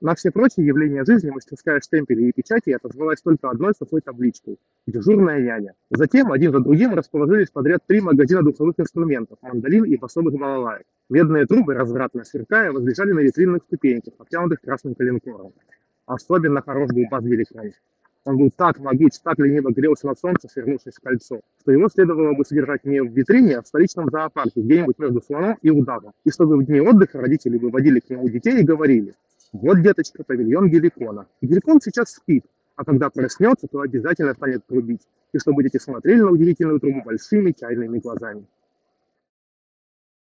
На все прочие явления жизни мастерская штемпелей и печати отозвалась только одной сухой табличкой — «Дежурная няня». Затем один за другим расположились подряд 3 магазина духовых инструментов, мандолин и басовых балалаек. Медные трубы, развратно сверкая, возлежали на витринных ступеньках, обтянутых красным коленкором. Особенно хорош был базилик. Он был так могуч, так лениво грелся на солнце, свернувшись в кольцо, что его следовало бы содержать не в витрине, а в столичном зоопарке, где-нибудь между слоном и удавом. И чтобы в дни отдыха родители выводили к нему детей и говорили: «Вот, деточка, павильон Геликона. Геликон сейчас спит, а когда проснется, то обязательно станет трубить». И чтобы дети смотрели на удивительную трубу большими чайными глазами.